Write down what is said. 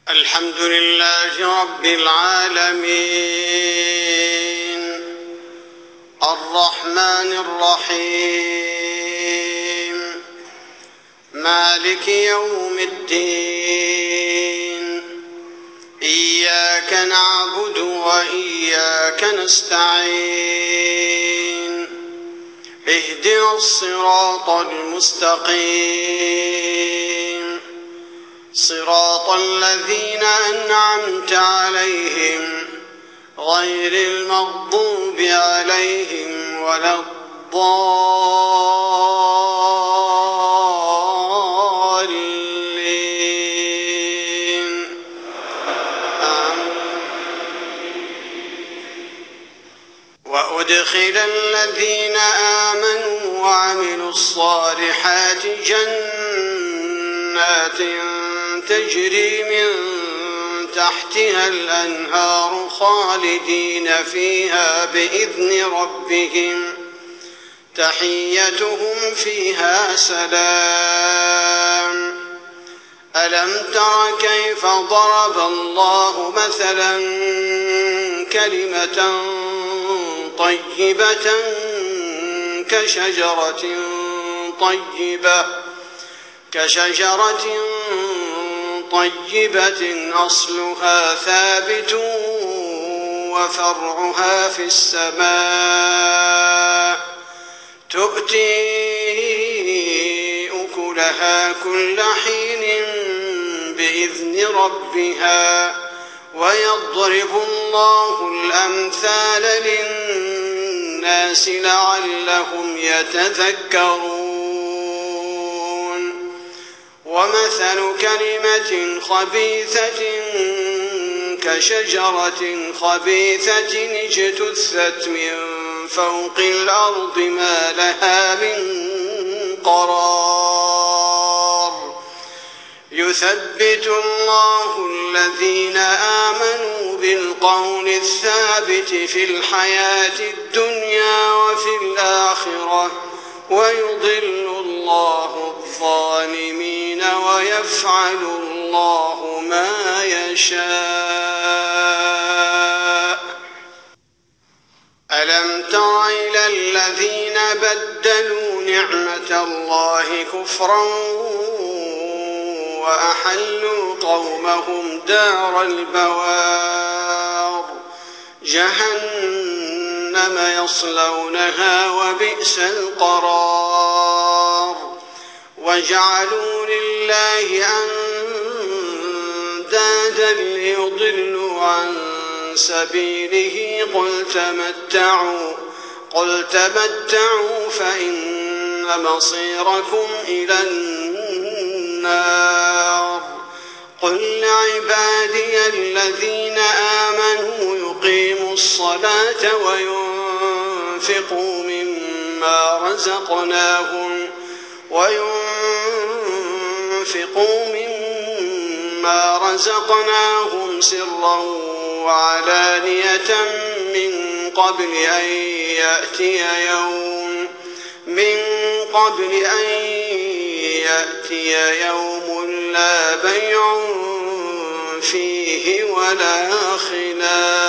الحمد لله رب العالمين الرحمن الرحيم مالك يوم الدين إياك نعبد وإياك نستعين اهدنا الصراط المستقيم صراط الذين أنعمت عليهم غير المغضوب عليهم ولا الضالين وأدخل الذين آمنوا وعملوا الصالحات جنات تجري من تحتها الأنهار خالدين فيها بإذن ربهم تحيتهم فيها سلام ألم تر كيف ضرب الله مثلا كلمة طيبة كشجرة طيبة أصلها ثابت وفرعها في السماء تؤتي أكلها كل حين بإذن ربها ويضرب الله الأمثال للناس لعلهم يتذكرون ومثل كلمة خبيثة كشجرة خبيثة اجتثت من فوق الأرض ما لها من قرار يثبت الله الذين آمنوا بالقول الثابت في الحياة الدنيا وفي الآخرة ويضل الله الظالمين ويفعل الله ما يشاء ألم تر إلى الذين بدلوا نعمة الله كفرا وأحلوا قومهم دار البوار جهنم يصلونها وبئس القرار وجعلوا لله أندادا ليضلوا عن سبيله قل تمتعوا فإن مصيركم إلى النار قل لعبادي الذين آمنوا يقيموا الصلاة وينفقوا مما رزقناهم سرا وعلانية من قبل أن يأتي يوم لا بيع فيه ولا خلال